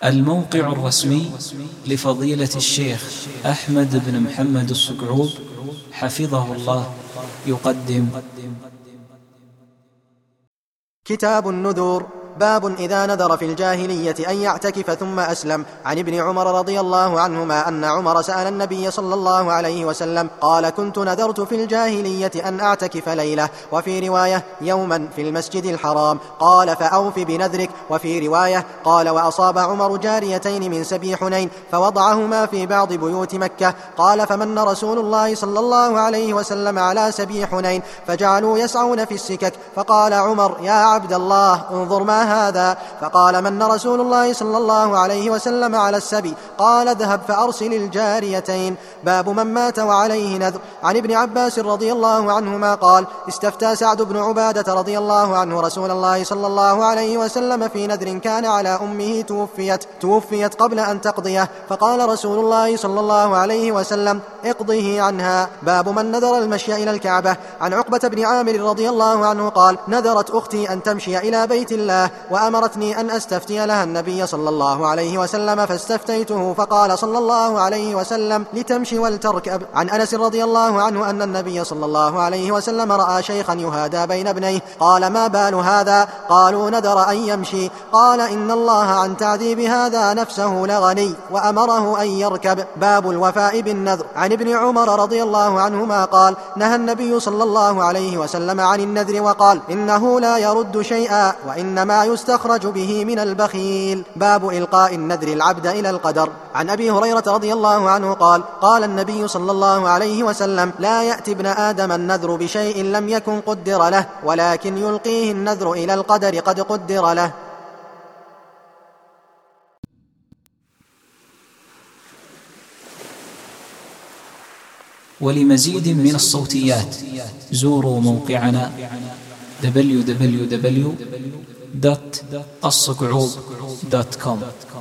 الموقع الرسمي لفضيلة الشيخ أحمد بن محمد الصقعوب حفظه الله يقدم كتاب النذور. باب إذا نذر في الجاهلية أن يعتكف ثم أسلم. عن ابن عمر رضي الله عنهما أن عمر سأل النبي صلى الله عليه وسلم قال: كنت نذرت في الجاهلية أن أعتكف ليلة، وفي رواية يوما في المسجد الحرام، قال: فأوف بنذرك. وفي رواية قال: وأصاب عمر جاريتين من سبي حنين فوضعهما في بعض بيوت مكة، قال: فمن رسول الله صلى الله عليه وسلم على سبي حنين فجعلوا يسعون في السكك، فقال عمر: يا عبد الله انظر ما هذا. فقال: من رسول الله صلى الله عليه وسلم على السبي؟ قال: اذهب فأرسل الجاريتين. باب من مات وعليه نذر. عن ابن عباس رضي الله عنهما قال: استفتى سعد بن عبادة رضي الله عنه رسول الله صلى الله عليه وسلم في نذر كان على أمه توفيت قبل أن تقضيه، فقال رسول الله صلى الله عليه وسلم: اقضه عنها. باب من نذر المشي إلى الكعبة. عن عقبة بن عامر رضي الله عنه قال: نذرت أختي أن تمشي إلى بيت الله، وأمرتني أن أستفتي لها النبي صلى الله عليه وسلم، فاستفتيته فقال صلى الله عليه وسلم: لتمشي ولتركب. عن أنس رضي الله عنه أن النبي صلى الله عليه وسلم رأى شيخا يهادى بين ابنيه، قال: ما بال هذا؟ قالوا: نذر أن يمشي. قال: إن الله عن تعذيب هذا نفسه لغني، وأمره أن يركب. باب الوفاء بالنذر. عن ابن عمر رضي الله عنهما قال: نهى النبي صلى الله عليه وسلم عن النذر وقال: إنه لا يرد شيئا، وإنما يستخرج به من البخيل. باب إلقاء النذر العبد إلى القدر. عن أبي هريرة رضي الله عنه قال: قال النبي صلى الله عليه وسلم: لا يأتي ابن آدم النذر بشيء لم يكن قدر له، ولكن يلقيه النذر إلى القدر قد قدر له. ولمزيد من الصوتيات زوروا موقعنا www.الصقعوب.com.